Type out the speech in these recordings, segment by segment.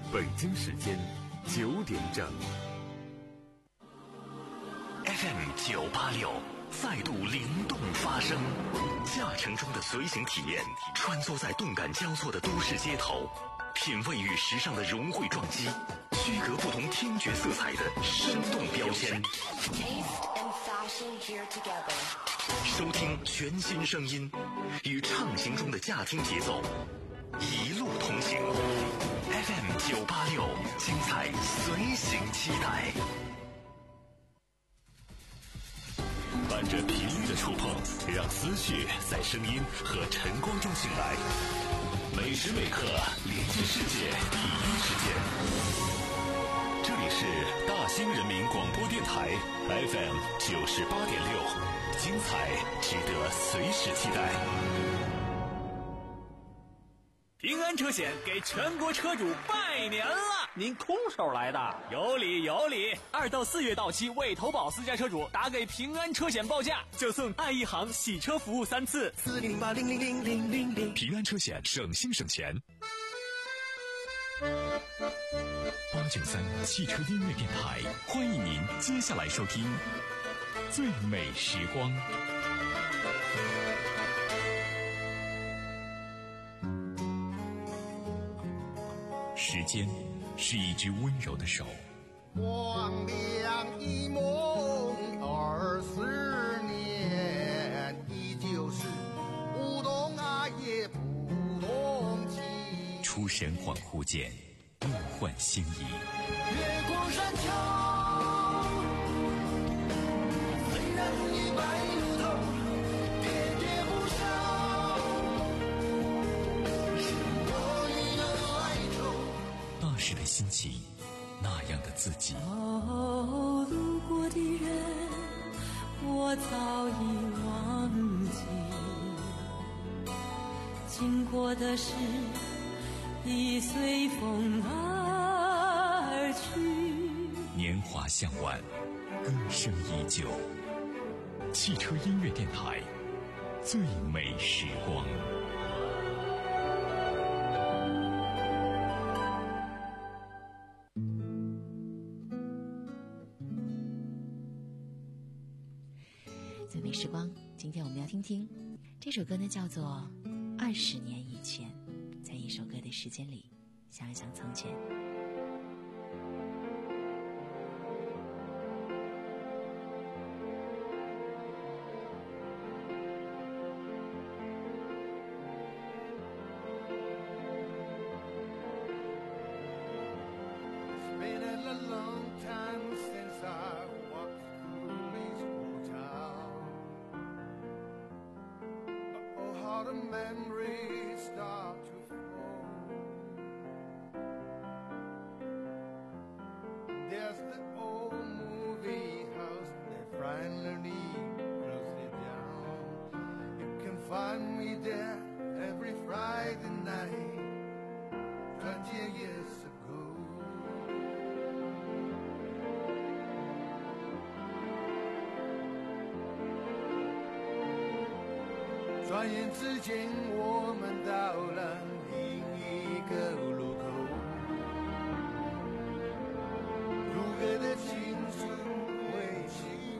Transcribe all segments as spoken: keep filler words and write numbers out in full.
北京时间九点整。 F M 九八六再度灵动发声，驾乘中的随行体验，穿梭在动感交错的都市街头，品味与时尚的融汇撞击，区隔不同听觉色彩的生动标签。收听全新声音，与畅行中的驾听节奏，一路同行。F M 九八六，精彩随行期待。伴着频率的触碰，让思绪在声音和晨光中醒来。每时每刻连接世界第一时间。这里是大兴人民广播电台 F M 九十八点六，精彩值得随时期待。 平安车险给全国车主拜年了！ 您空手来的？ 有理有理！二到四月到期未投保私家车主，打给平安车险报价，就送爱一行洗车服务三次。 四零零八零零零零零零，平安车险省心省钱。八九三汽车音乐电台，欢迎您接下来收听最美时光。时间是一只温柔的手， 光亮一梦二十年，依旧是不懂爱也不懂情。 出神恍惚间，梦幻心意。 越过山丘，虽然一败如头，喋喋不休，是我与有哀愁。 那时的心情，那样的自己。 哦，路过的人，我早已忘记，经过的事已随风而去。 年华向晚，歌声依旧。汽车音乐电台，最美时光。 最美时光，今天我们要听听这首歌呢，叫做《二十年以前》。在一首歌的时间里，想一想从前。 转眼之间，我们到了另一个路口，如歌的情书会寂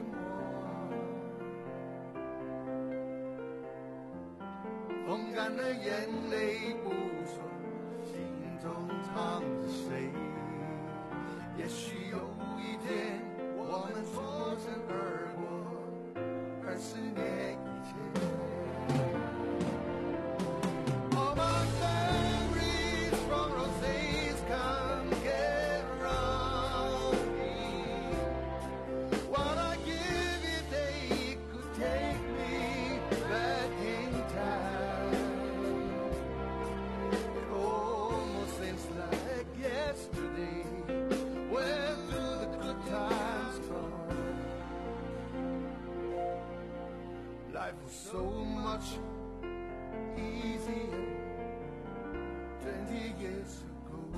寞，风干了眼泪不说，心中藏着谁？也许有一天，我们错身而过，二十年以前。So much easier twenty years ago.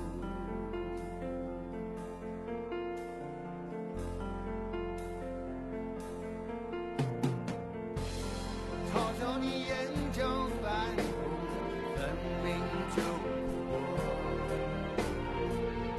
嘲笑你眼角泛红，分明就不过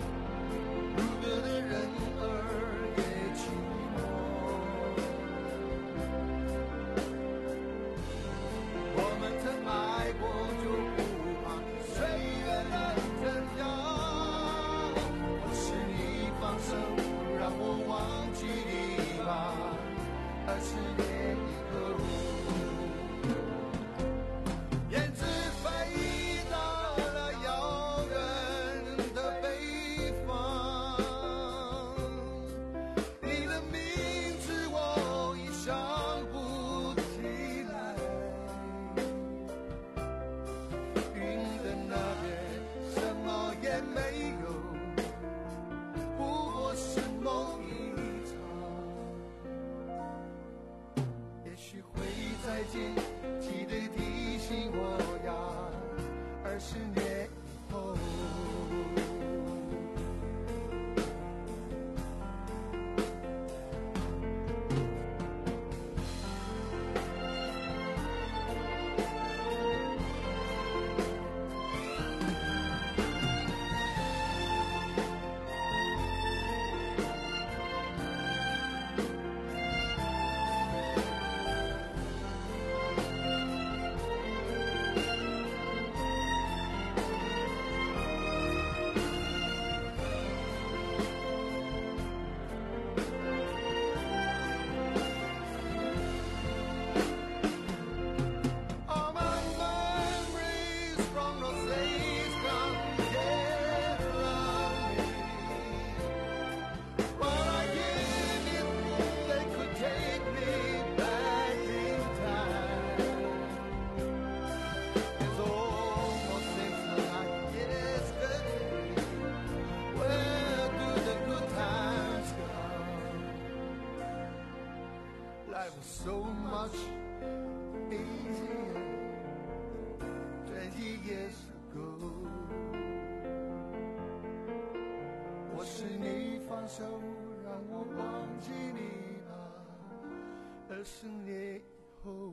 放手，让我忘记你吧，二十年以后。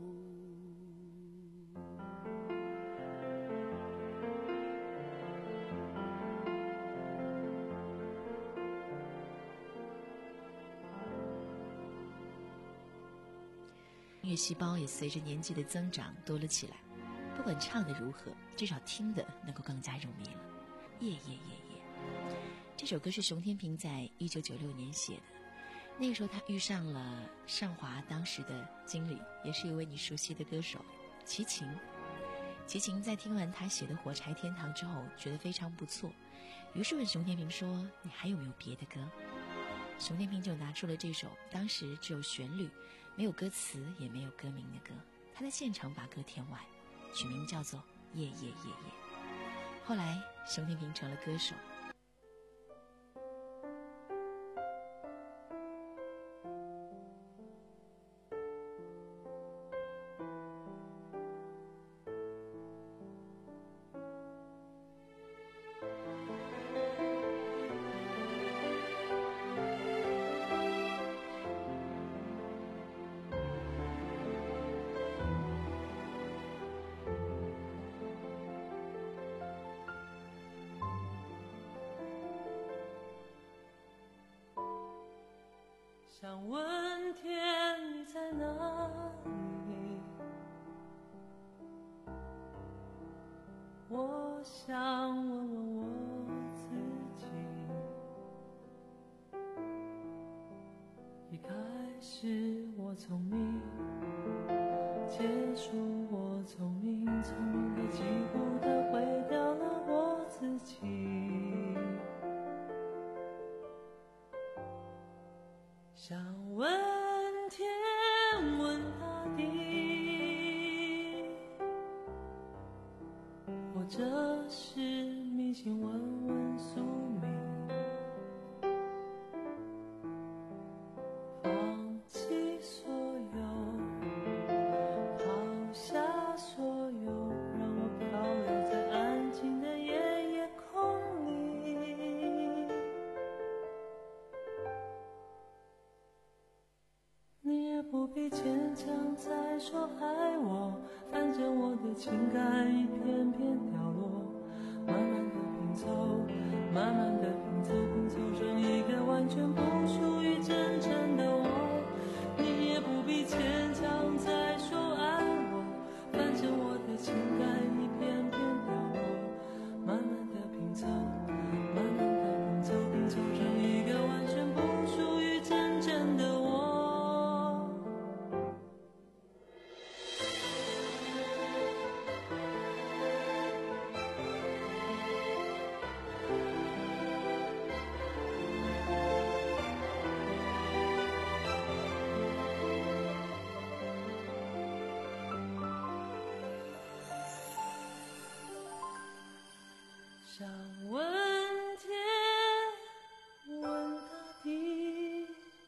音乐细胞也随着年纪的增长多了起来，不管唱的如何，至少听的能够更加入迷了。夜夜夜夜，这首歌是熊天平在一九九六年写的。那个时候他遇上了上华当时的经理，也是一位你熟悉的歌手齐秦。齐秦在听完他写的《火柴天堂》之后，觉得非常不错，于是问熊天平说：“你还有没有别的歌？”熊天平就拿出了这首当时只有旋律没有歌词也没有歌名的歌，他在现场把歌填完，取名叫做《夜夜夜夜》。后来熊天平成了歌手。 想问天你在哪里，我想问问我自己，一开始我聪明，结束我聪明，聪明的几乎的毁掉了我自己。想问天问大地，或者是迷信问问宿命，放弃所有，抛下所有，让我漂流在安静的夜夜空里。你也不必坚强再说爱我，反正我的情感一片片掉落，慢慢的拼凑，慢慢的拼凑，拼凑成一个完全不属于真正的我。你也不必坚强再说爱我，反正我的情感一片片掉落，慢慢的拼凑，慢慢的拼凑，拼凑成一个完全不属于真正的我。想问天问大地，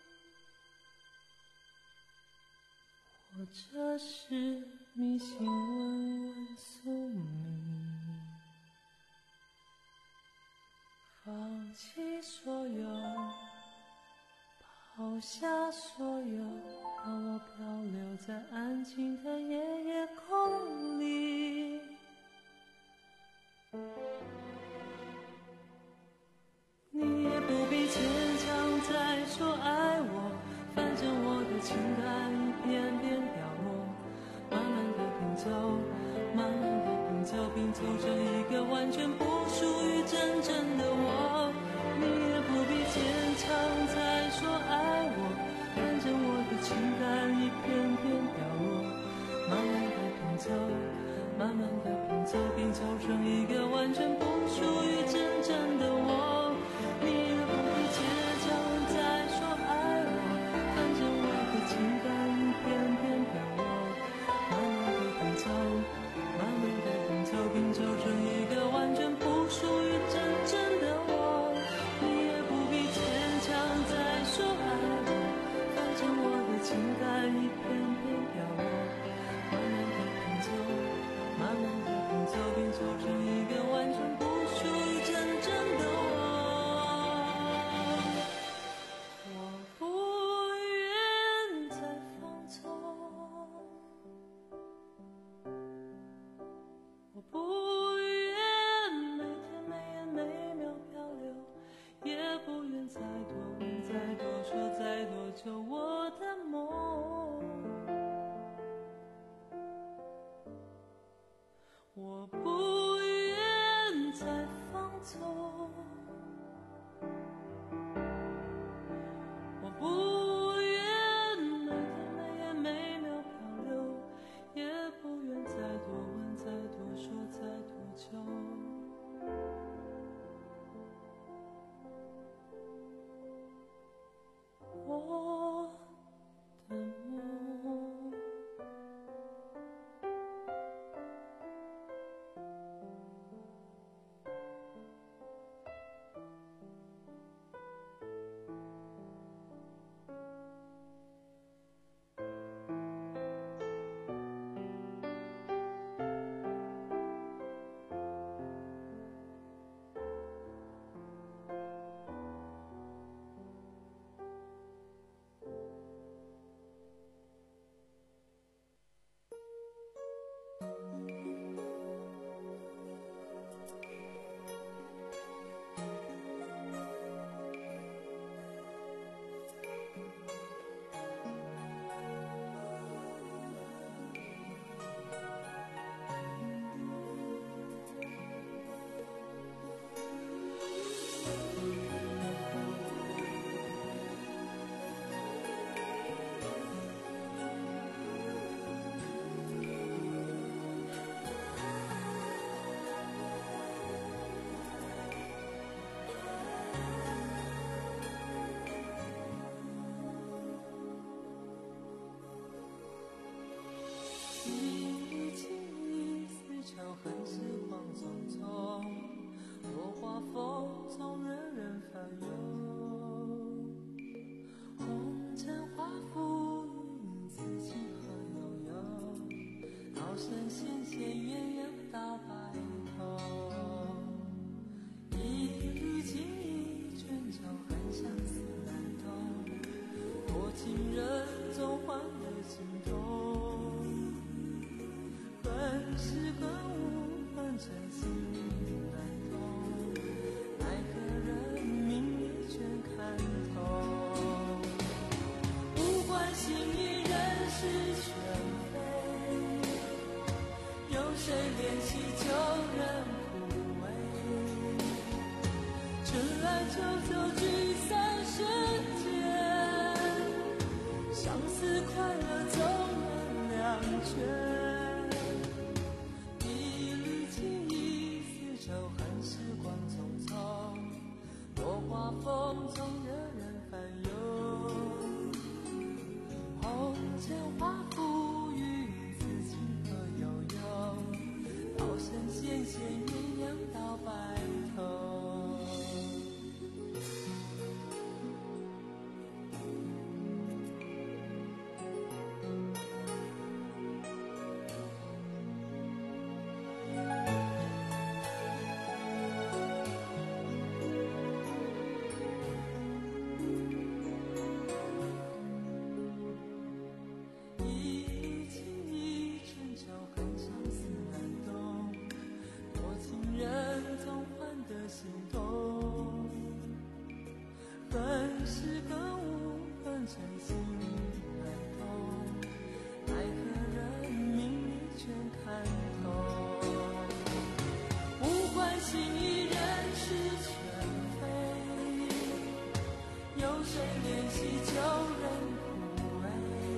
或者是迷信问问宿命，放弃所有，抛下所有，让我漂流在安静的夜夜空里。你也不必坚强再说爱我，反正我的情感一片片掉落，慢慢的拼凑，慢慢的拼凑，拼凑成一个完全不属于真正的我。你也不必坚强再说爱我，反正我的情感一片片掉落，慢慢的拼凑，慢慢的拼凑，拼凑成一个完全不游。红尘化浮云，自己和悠悠，好神仙仙鸳鸯到白头。一缕情意春秋，恨相思难懂，多情人总换得心痛。恨是恨无恨成心难懂，奈何人命里全看透。不管心意人是全非，有谁怜惜旧人枯萎？春来秋走聚散世间，相思快乐总难两全。一缕情意丝绸，恨时光匆匆，落花风中惹人烦忧。红尘化浮云，自己和悠悠，道声仙仙鸳鸯到白头。心痛，恨是恨无恨成心难懂，奈何人命里全看透。不管心意人是全非，有谁怜惜旧人枯萎？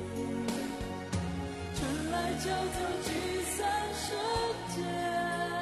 春来秋走聚散世间，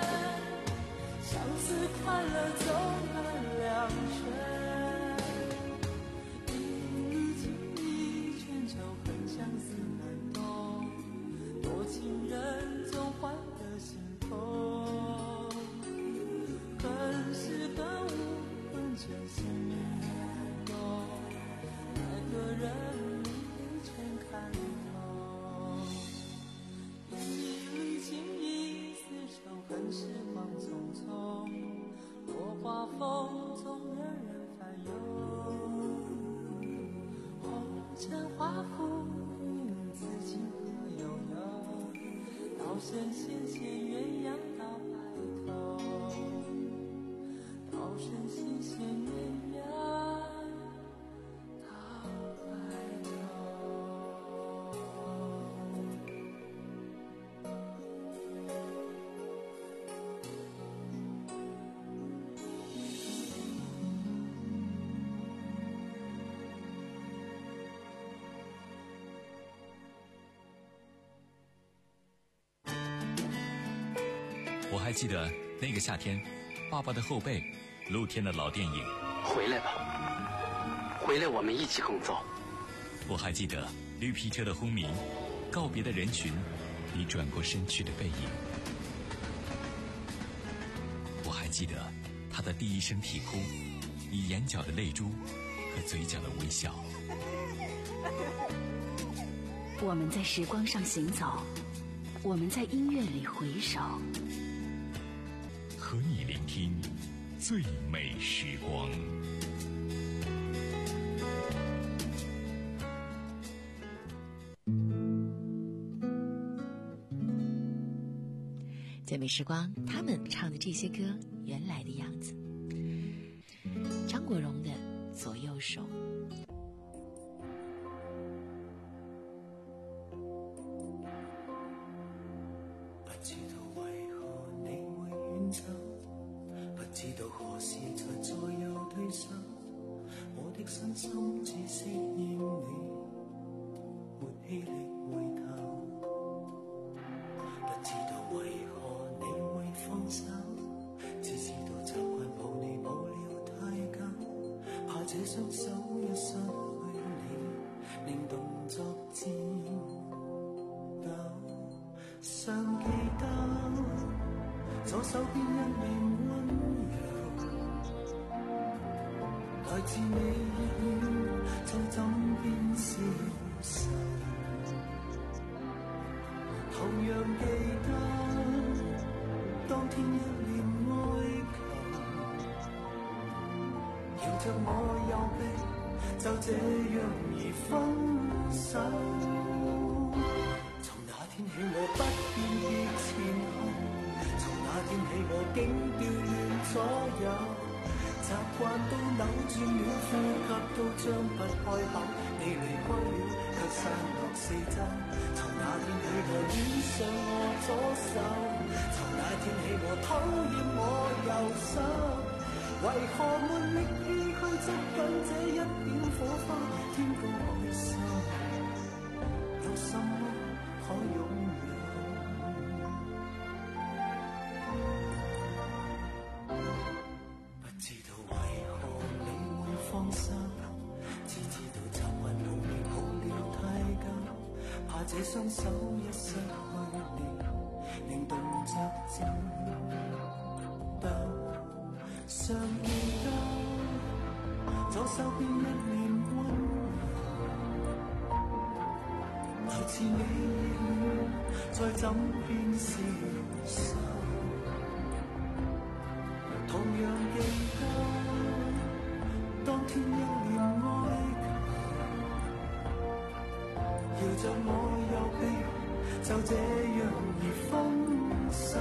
快乐总难两全。一缕情意春秋，恨相思难懂，多情人总换得心痛。恨是恨无恨成心难懂，奈何人命里全看透。一缕情意丝绸，恨时光匆匆，落花风中惹人烦忧。红尘化浮云，自己和悠悠，道声仙仙鸳鸯到白头。道声仙仙鸳鸯到白头。 我还记得那个夏天，爸爸的后背，露天的老电影。 回来吧，回来，我们一起工作。 我还记得绿皮车的轰鸣，告别的人群，你转过身去的背影。我还记得他的第一声啼哭，你眼角的泪珠和嘴角的微笑。 我们在时光上行走，我们在音乐里回首， 和你聆听最美时光。 最美时光，他们唱的这些歌原来的样子。张国荣的《左右手》。 不知道為何你會遠走，不知道何時才再有對手，我的身心只適應你，沒氣力回頭。不知道為何你會放手，只知道習慣抱你抱了太久，怕這雙手一失去你，令動作顫抖。尚記得左手邊一面溫柔， 來自你熱戀，再怎變消瘦，同樣記得當天一臉哀求，搖着我右臂，就這樣而分手。從那天起我不辨別前後，從那天起我竟調亂左右，習慣都扭轉了，呼吸都張不開口。你離開了，卻散落四周。從那天起我戀上我左手，從那天起我討厭我右手。為何沒力氣去捉緊這一點火花？天高海深，有什麼可擁有？不知道為何你會放手，只知道習慣努力好了太久，怕這雙手一失去了，令動作震抖。常記得左手邊一臉溫柔，來自你熱戀，再怎變消瘦。同樣記得當天一臉哀求，搖着我右臂，就這樣而分手。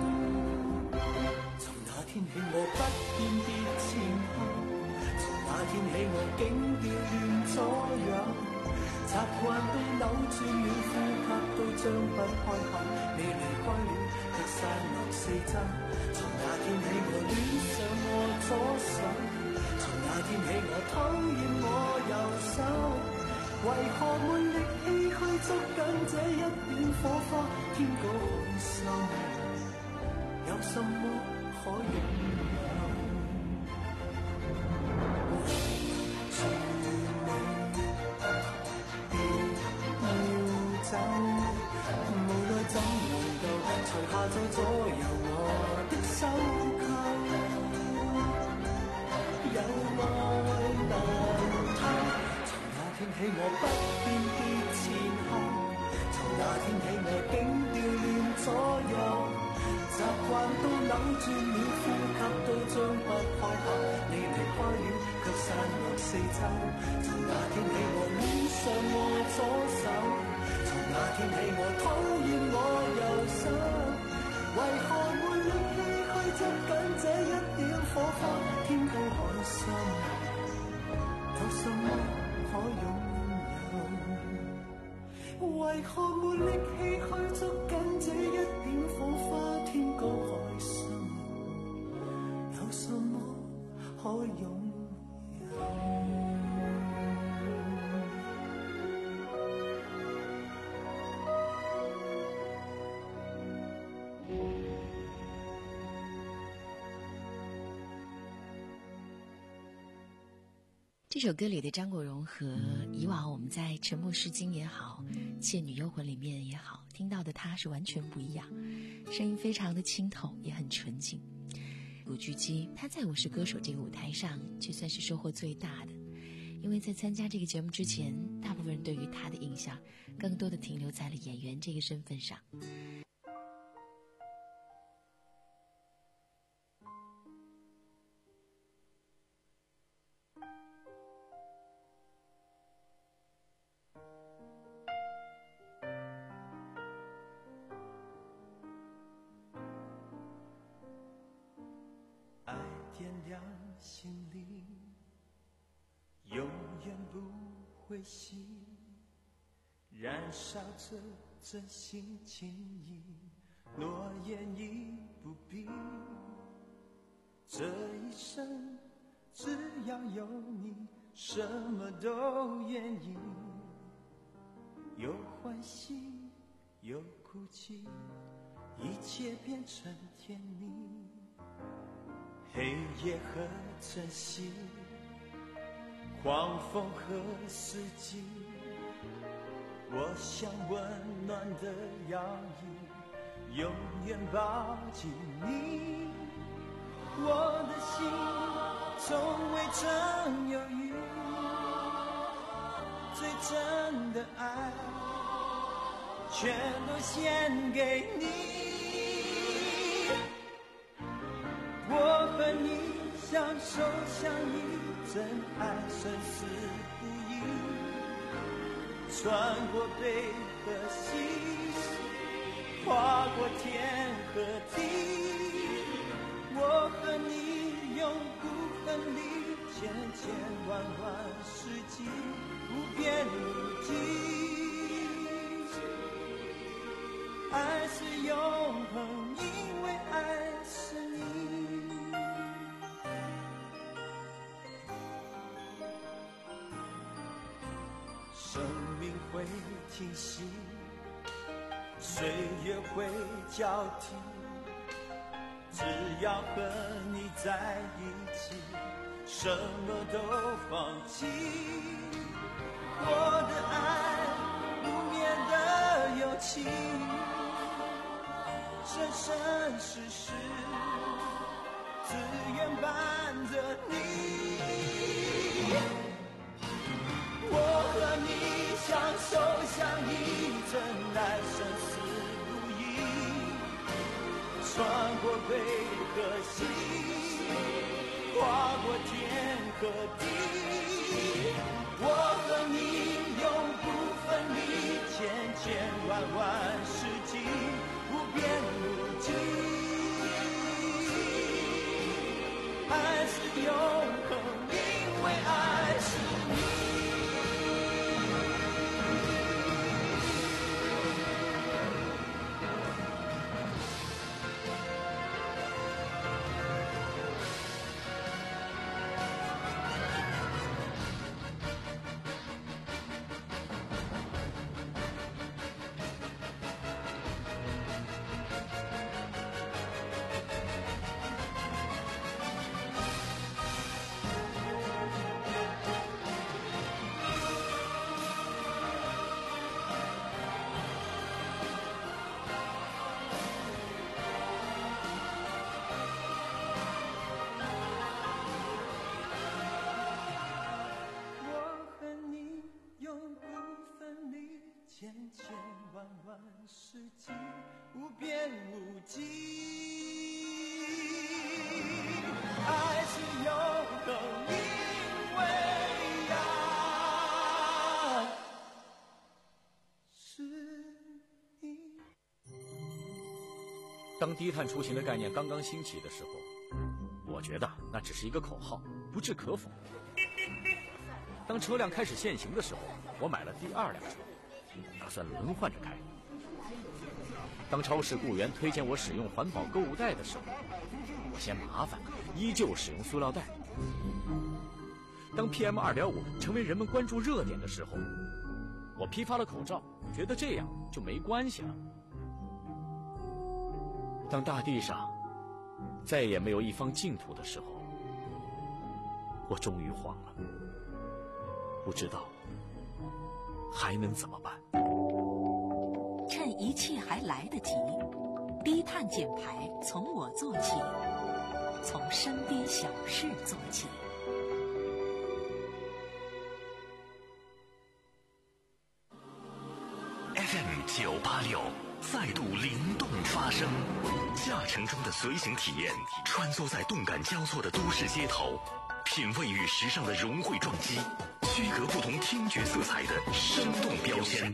從那天起我不辨別前後，從那天起我竟調亂左右，習慣都扭轉了，呼吸都張不開口。你離開了，卻散落四周。從那天起我戀上我左手，從那天起我討厭我右手。為何沒力氣去捉緊這一點火花？天高海深，有什麼可擁有？住你別要走，無奈怎能夠除下再左右我的手扣？有愛難偷，從那天起我不辨別前後，從那天起我竟調亂左右。習慣都扭轉了，呼吸都張不開口。你離開了，卻散落四周。從那天起我戀上我左手，從那天起我討厭我右手。為何沒力氣去捉緊這一點火花？天高海深，有什麼可擁有？為何沒力氣去捉緊這一點火花？天高海深，有什麼可擁有？ 这首歌里的张国荣和以往我们在《沉默是金》也好，《倩女幽魂》里面也好听到的他是完全不一样，声音非常的清透，也很纯净。古巨基他在《我是歌手》这个舞台上却算是收获最大的，因为在参加这个节目之前，大部分人对于他的印象更多的停留在了演员这个身份上。 爱点亮心里，永远不会熄，燃烧着真心情谊，诺言已不必。这一生只要有你，什么都愿意，有欢喜有哭泣，一切变成甜蜜。黑夜和晨曦，狂风和四季，我想温暖的摇曳，永远抱紧你。我的心从未真忧郁，最真的爱，全都献给你。我和你相守相依，真爱生死不移，穿过悲和喜，跨过天和地。我和你永不分离，千千万万世纪，无边无际。爱是永恒，因为爱是你。生命会停息，岁月会交替，只要和你在一起，什么都放弃。我的爱不眠的勇气，生生世世自愿伴着你。我和你相守相依，真爱生死不移，穿过悲和喜，跨过天和地。我和你永不分离，千千万万世纪，无边无际。爱是永恒，因为爱是你。千千万万世纪，无边无际。爱是永恒，因为爱是你。 当低碳出行的概念刚刚兴起的时候，我觉得那只是一个口号，不置可否。当车辆开始限行的时候，我买了第二辆车，打算轮换着开。当超市雇员推荐我使用环保购物袋的时候，我嫌麻烦，依旧使用塑料袋。当 P M 二点五 成为人们关注热点的时候，我批发了口罩，觉得这样就没关系了。当大地上再也没有一方净土的时候，我终于慌了，不知道还能怎么办。 趁一切还来得及，低碳减排从我做起，从身边小事做起。 F M 九八六再度灵动发声，驾乘中的随行体验，穿梭在动感交错的都市街头，品味与时尚的融汇撞击，区隔不同听觉色彩的生动标签。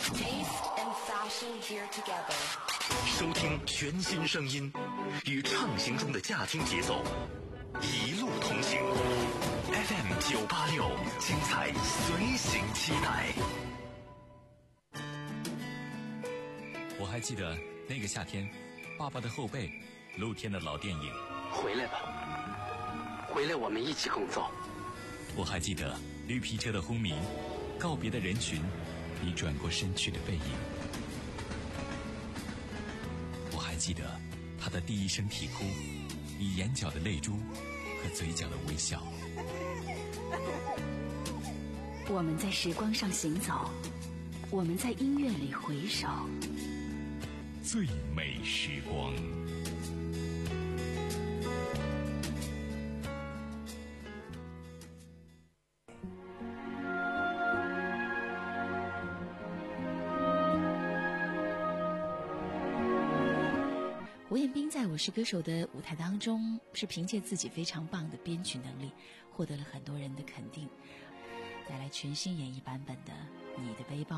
收听全新声音，与畅行中的驾听节奏，一路同行。F M 九八六，精彩随行期待。 我还记得那个夏天，爸爸的后背，露天的老电影。 回来吧，回来我们一起工作。 我还记得绿皮车的轰鸣，告别的人群，你转过身去的背影。我还记得他的第一声啼哭，你眼角的泪珠和嘴角的微笑。 我们在时光上行走，我们在音乐里回首。 最美时光。 吴彦斌在我是歌手的舞台当中，是凭借自己非常棒的编曲能力，获得了很多人的肯定，带来全新演绎版本的《你的背包》。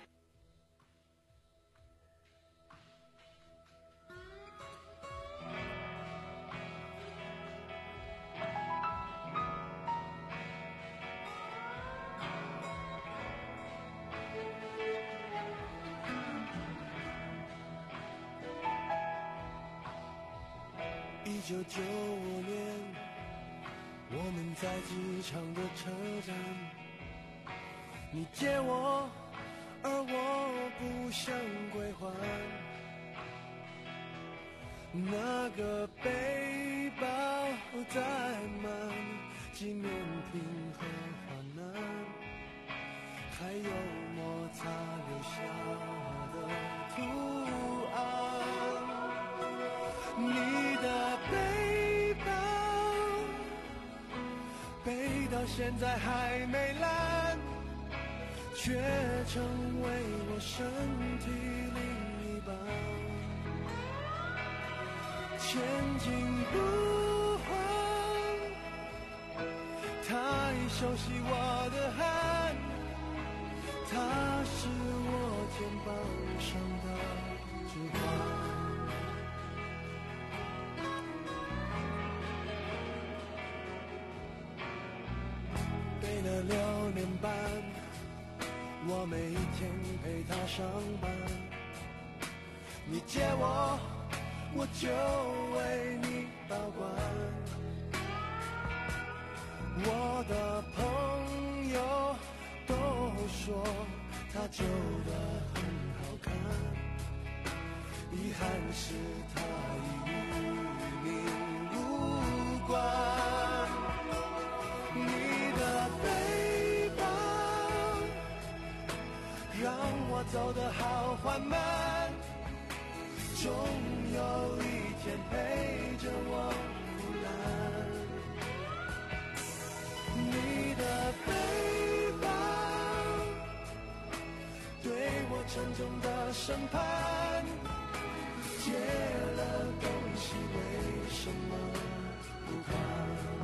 一九九五年，我们在机场的车站，你借我，而我不想归还。那个背包载满纪念品和患难，还有摩擦留下的图案。你的背包背到现在还没烂，却成为我身体另一半。前进不换，他已熟悉我的汗，他是我肩膀上的指环。背了六年半，我每一天陪他上班。你借我，我就为你保管。我的朋友都说他旧的很好看，遗憾是他已与你无关。你的背包让我走得好缓慢，终有一天陪着我腐烂。你的背包对我沉重的审判，借了东西为什么不还？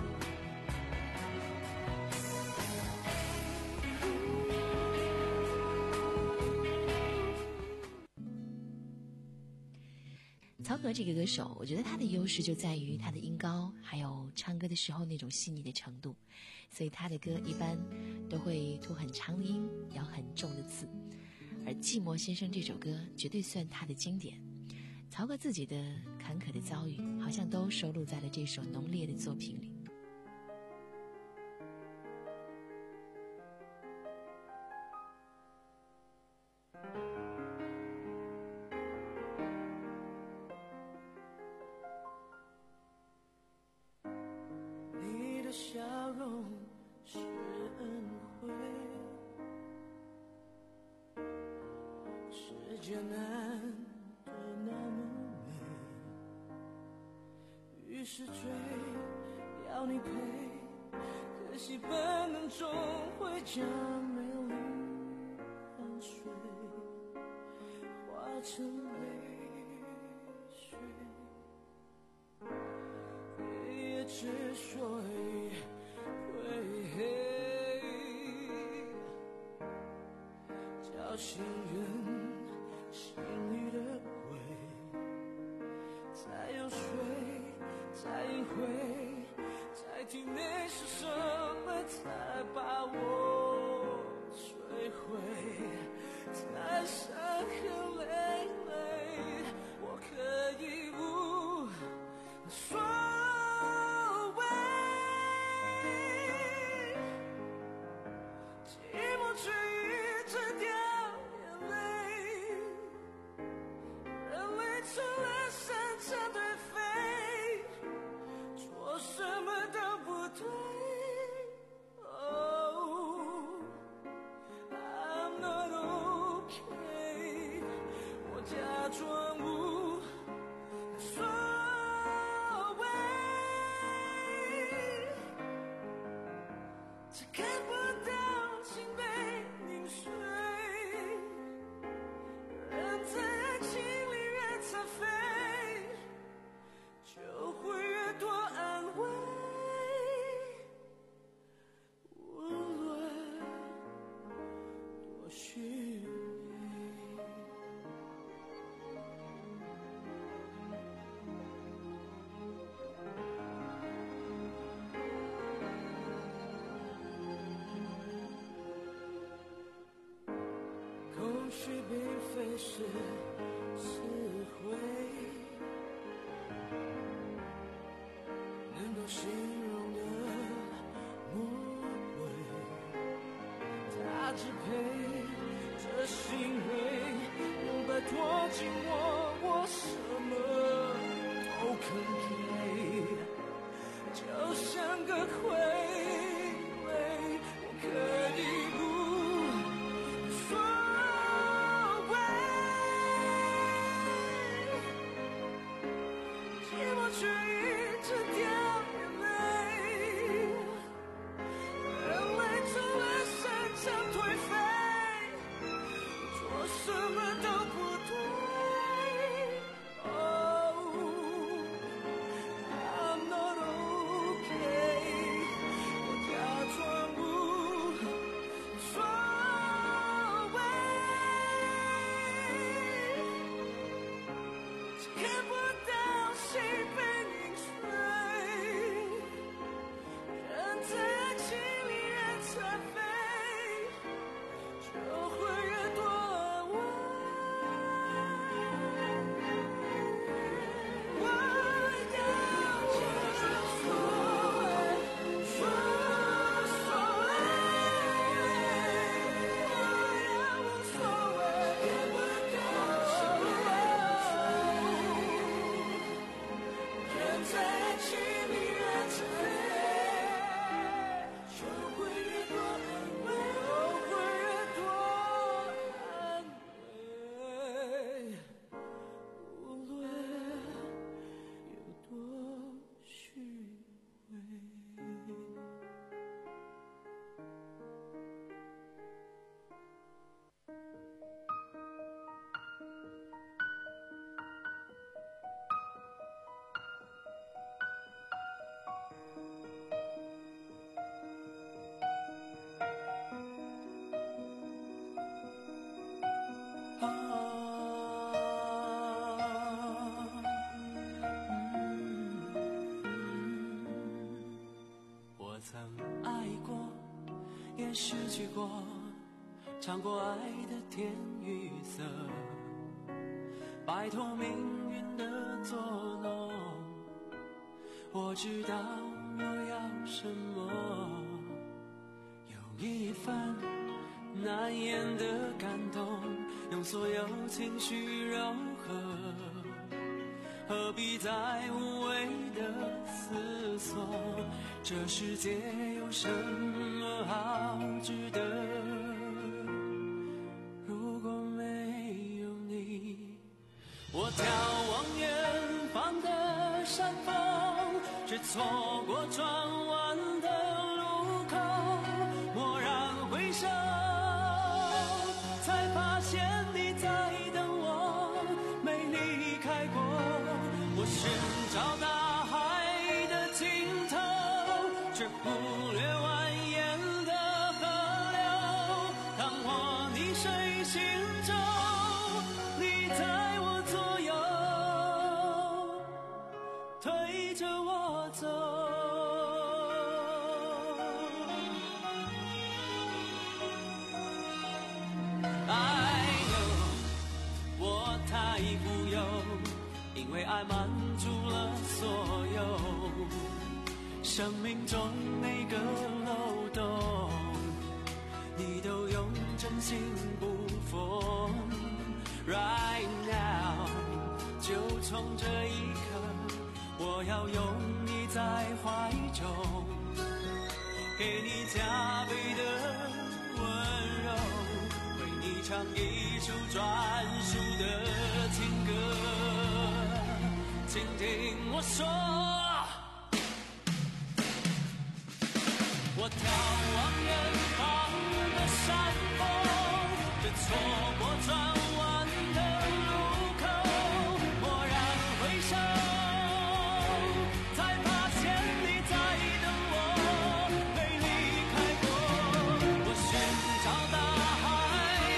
曹格这个歌手，我觉得他的优势就在于他的音高，还有唱歌的时候那种细腻的程度，所以他的歌一般都会吐很长的音，咬很重的字。而寂寞先生这首歌绝对算他的经典，曹格自己的坎坷的遭遇好像都收录在了这首浓烈的作品里。 笑容是恩惠，世界难得那么美，于是追要你陪，可惜本能终会将美丽汗水化成泪水，也之所以叫行人心里的鬼，再有水，再隐晦，在体内是什么才把我摧毁，才伤痕累累，我可以无所谓，寂寞却一直掉眼泪，人类除了生成对非，做什么都不对。Oh, I'm not okay， 我假装无所谓，只看不到心被凝碎，人在爱情里越残废， 许。口水并非是词汇能够形容的魔鬼，它支配着心扉，不拜托紧我，我什么都肯给，就像个傀儡，我可以不却一直掉眼泪，眼泪从了身上颓废，做什么都不对。Oh, I'm not okay， 我假装无所谓，看不到心被失去过，尝过爱的甜与涩，摆脱命运的作弄。我知道我要什么，有一番难言的感动，用所有情绪柔和，何必再无谓的思索？这世界有什么好值得？如果没有你，我眺望远方的山峰，只错过转弯的路口，蓦然回首，才发现你在等我，没离开过。我寻找大海的尽头，却忽略蜿蜒的河流，当我溺水行舟，你在我左右，推着我走。I know 我太富有，因为爱满足了所有生命中每个漏洞，你都用真心不缝。 Right now 就从这一刻，我要拥你在怀中，给你加倍的温柔，为你唱一首专属的情歌，请听我说。我眺望远方的山峰，这错过转弯的路口，蓦然回首，才发现你在等我，没离开过。我寻找大海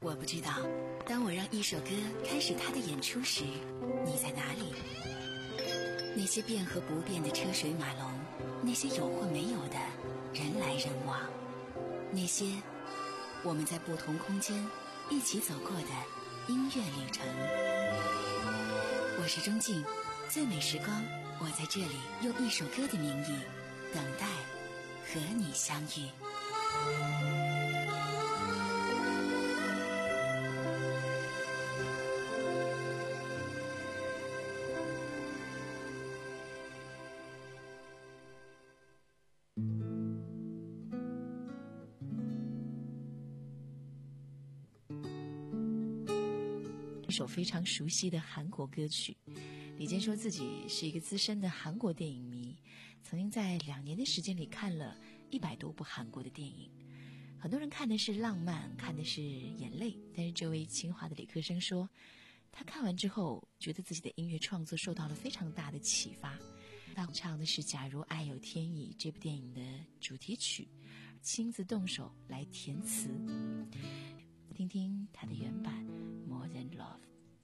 我不知道，当我让一首歌开始它的演出时，你在哪里？那些变和不变的车水马龙，那些有或没有的人来人往，那些我们在不同空间一起走过的音乐旅程。我是钟静，最美时光，我在这里用一首歌的名义等待和你相遇。 一首非常熟悉的韩国歌曲。李健说自己是一个资深的韩国电影迷，曾经在两年的时间里看了一百多部韩国的电影。很多人看的是浪漫，看的是眼泪，但是这位清华的理科生说，他看完之后觉得自己的音乐创作受到了非常大的启发。他唱的是《假如爱有天意》这部电影的主题曲，亲自动手来填词。听听他的原版 More Than Love。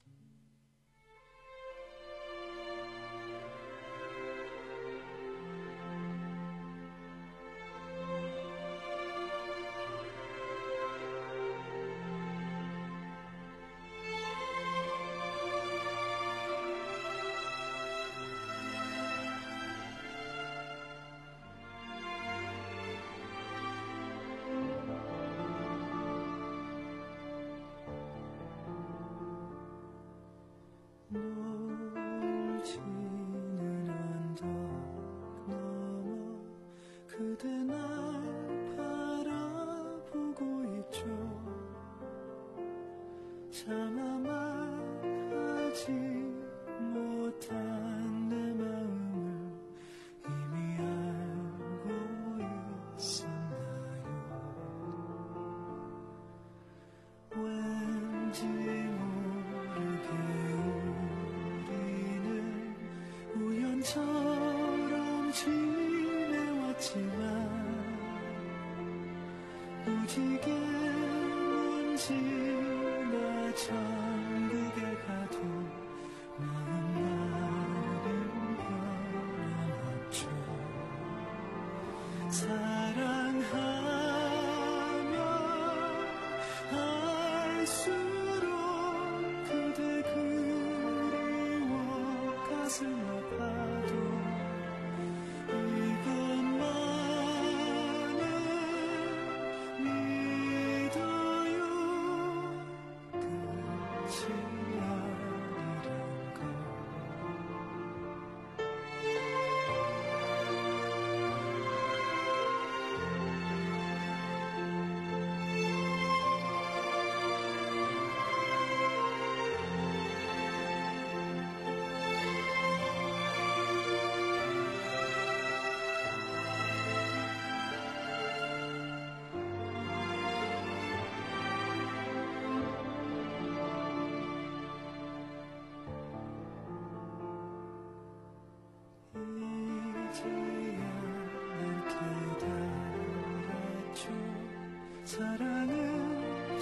사랑은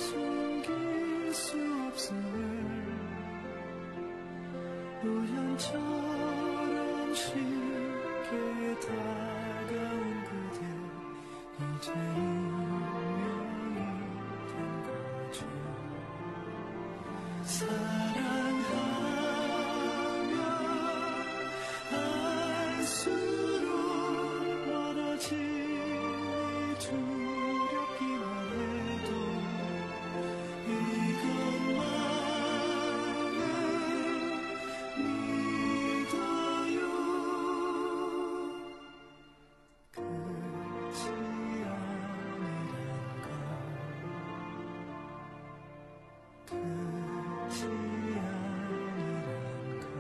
숨길 수 없음을 우연처럼 쉽게 다가온 그대 이제 운명이 된 거죠. 사랑하면 알수록 멀어지니 두렵기만 해도 이것만은 믿어요. 끝이 아니란 걸 끝이 아니란 걸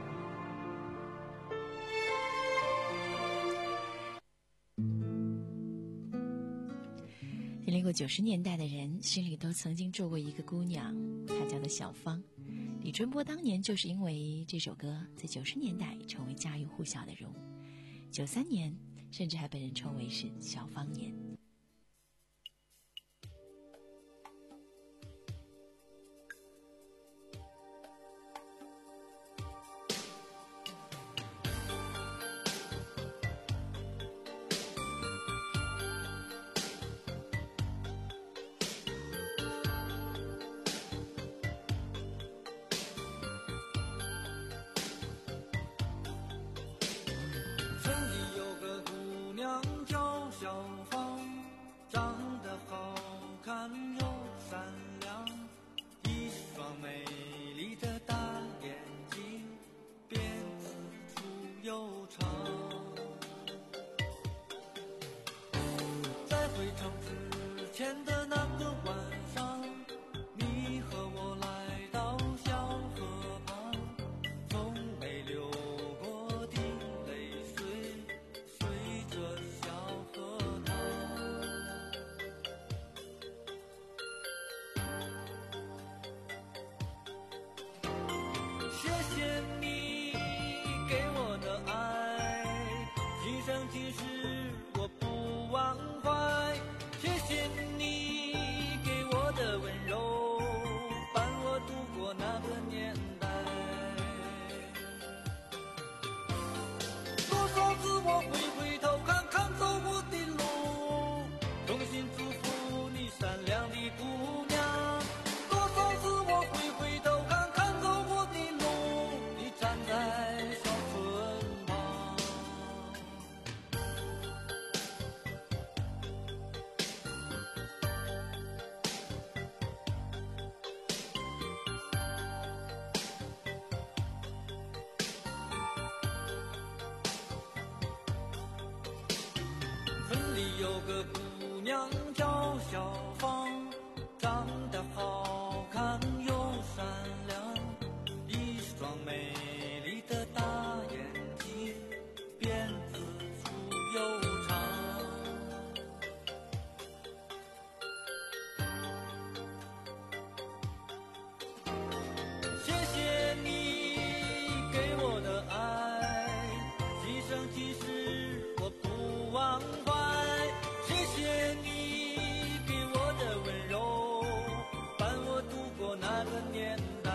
经历过九十年代的人心里都曾经住过一个姑娘，她叫做小芳。李春波当年就是因为这首歌在九十年代成为家喻户晓的人物，九三年甚至还被人称为是小芳年。 前的那个晚上，你和我来到小河旁，从没流过的泪水随着小河淌。谢谢你给我的爱，今生今世我不忘怀。谢谢你给我的温柔，伴我度过那个年代。多少次我会回头看看走过的路，衷心祝福你善良的姑娘。多少次我会回头看看走过的路，你站在小村旁。村里有个姑娘叫小芳，长得好看又善良，一双美丽的大眼睛，辫子粗又长。谢谢你给我的爱，今生今世我不忘怀。谢谢你给我的温柔，伴我度过那个年代。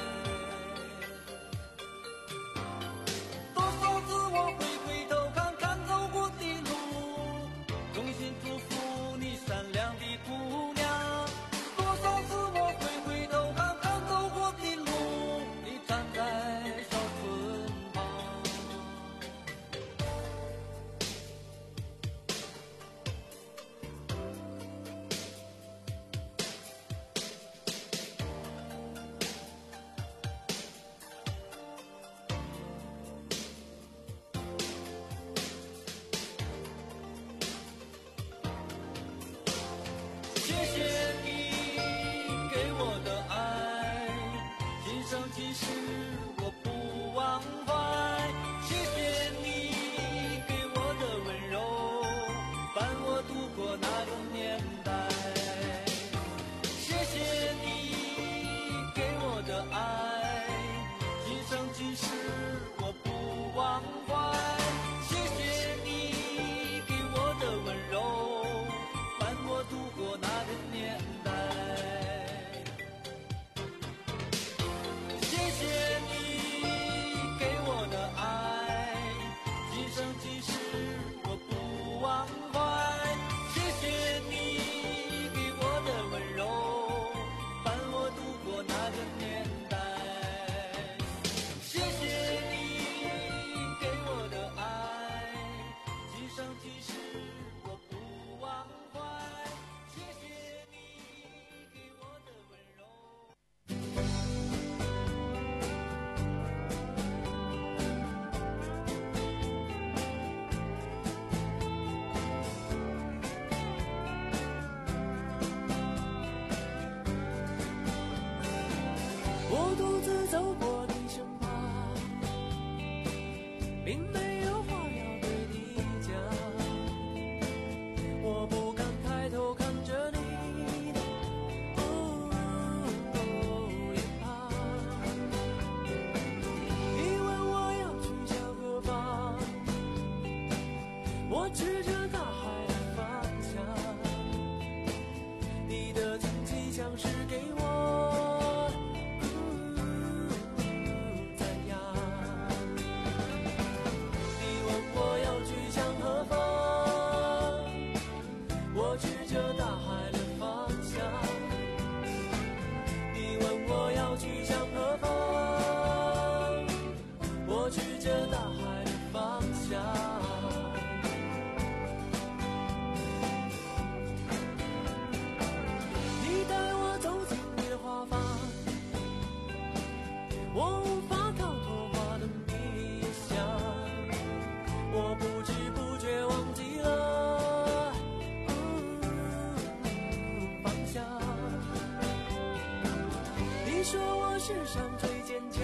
多少次我会回头看看走过的路，衷心祝福你善良的姑娘。多少次我会回头看看走过的路，你站在小村旁。谢谢你给我的爱，今生今世我不忘怀。谢谢你给我的温柔，伴我度过那个年代。谢谢你给我的爱，今生今世我不忘怀。谢谢你给我的温柔，伴我度过那个年代。谢谢你给我的爱，今生今世我不忘怀。谢谢你给我的温柔，伴我度过那个年代。谢谢你给我的爱，今生今世我不忘怀。谢谢你给我的温柔。 我独自走过你身旁，并没有话要对你讲。我不敢抬头看着你的哦脸庞。你问我要去向何方，我指着大海的方向。你的惊奇像是给我世上最坚强，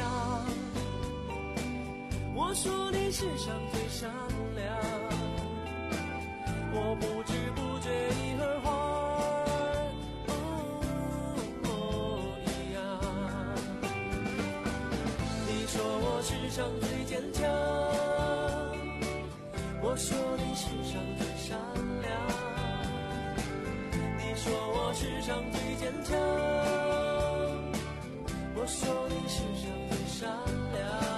我说你世上最善良，我不知不觉已和花儿、哦哦、一样。你说我世上最坚强，我说你世上最善良，你说我世上最坚强，我说你世上最善良。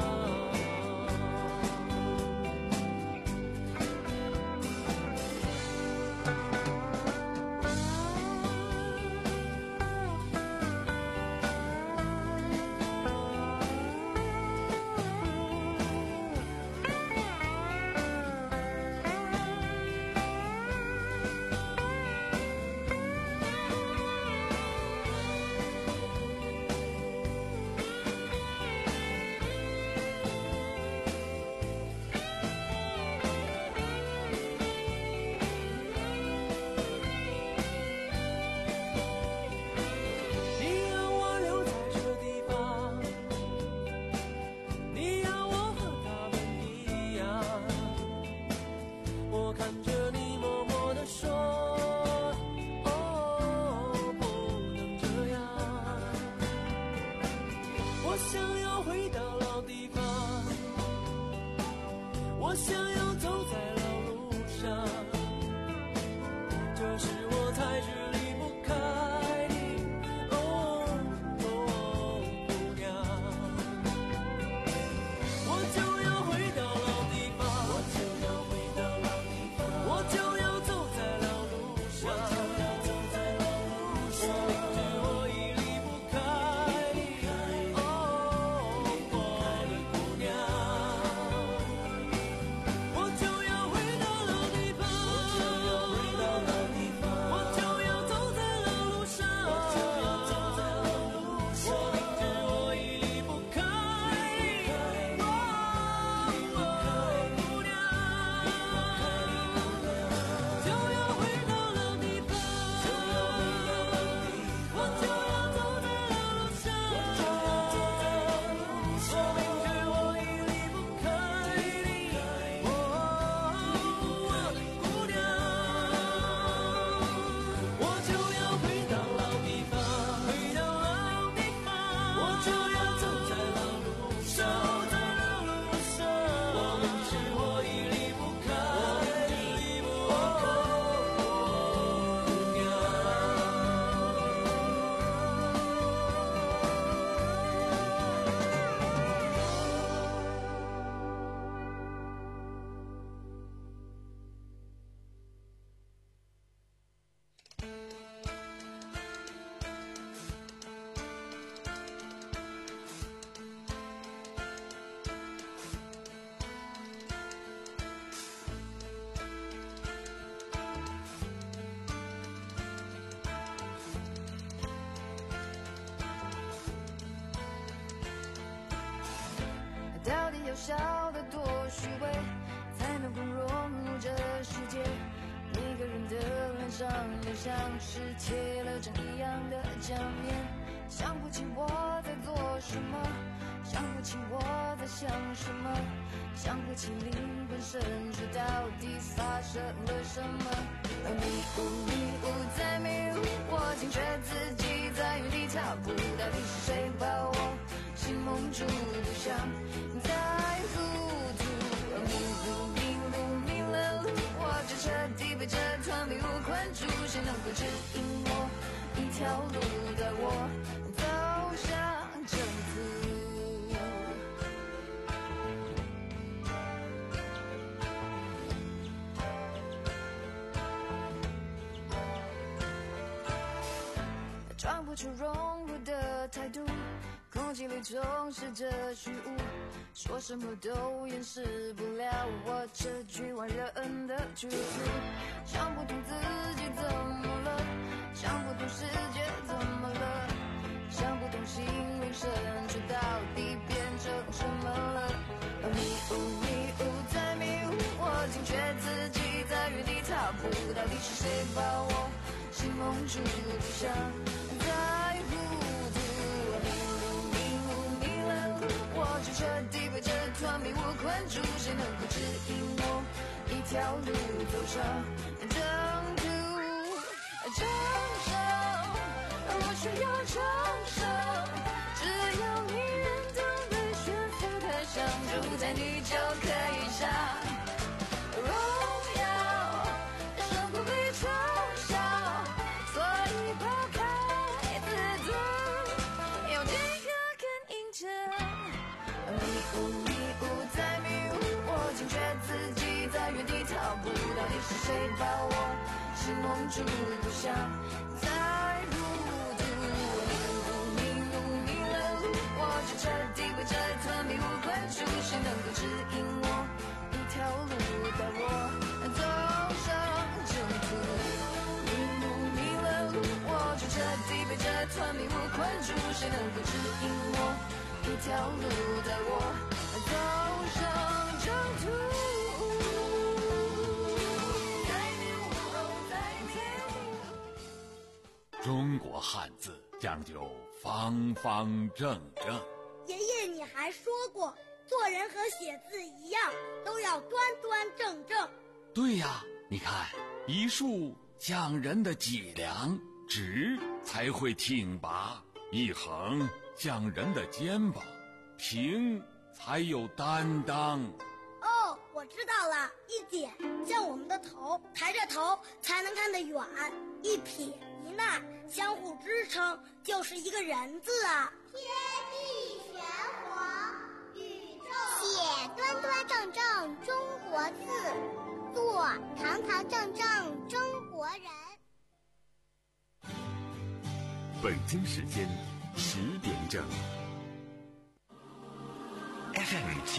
我想要走在老路上，这是我才知离不开你，哦哦，姑娘。我就要回到老地方，我就要回到老地方，我就要走在老路上，我就要走在老路上。我明知我已离不开你，哦哦，我的姑娘。我就要回到老地方，我就要回到老地方，我就要走在老路上，我就要走在老路上。我明知我已离不开你，哦哦，姑娘。就要回到老地方，就要回到老地方，我就要走在老路上，我就要走在老路上。我明知我已离不开你，哦。我的姑娘，我就要回到老地方，回到老地方，我就要走在老路上，走在老路上。我明知我已离不开你，哦，姑娘。 到底要笑得多虚伪，才能够融入这世界？每个人的脸上都像是贴了张一样的假面，想不清我在做什么，想不清我在想什么，想不起灵魂深处到底发生了什么。迷雾迷雾在迷雾，我惊觉自己在原地踏步，到底是谁把我心蒙住，不想再糊涂。迷路迷路迷了路，我就彻底被这团迷雾困住，谁能够指引我一条路，带我走向正途。装不出融入的态度，空气里充斥着虚无，说什么都掩饰不了我这局外人的局促。想不通自己怎么了，想不通世界怎么了，想不通心灵深处到底变成什么了。迷雾迷雾在迷雾，我惊觉自己在原地踏步，到底是谁把我心蒙住，不想再糊涂。迷路主？谁能够指引我一条路走上征途？长生，我需要长生，只要你认同的悬浮的相住在你就可以上荣耀，生活被嘲笑，所以抛开自尊，有几个更硬诚。迷雾迷雾在迷雾，我惊觉自己在原地踏步，到底是谁把我心蒙住，不想再入土。迷路迷了路，我就彻底被这团迷雾困住，谁能够指引我一条路带我走上征途？迷路迷了路，我就彻底被这团迷雾困住，谁能够指引我一条路带我走上征途？ 中国汉字讲究方方正正。 爷爷，你还说过，做人和写字一样，都要端端正正。 对呀，你看，一竖讲人的脊梁，直才会挺拔；一横讲人的肩膀，平才有担当。 哦，我知道了，一点像我们的头，抬着头才能看得远；一撇一捺相互支撑，就是一个人字啊。 天地玄黄，宇宙写端端正正中国字，做堂堂正正中国人。 北京时间十点整。F M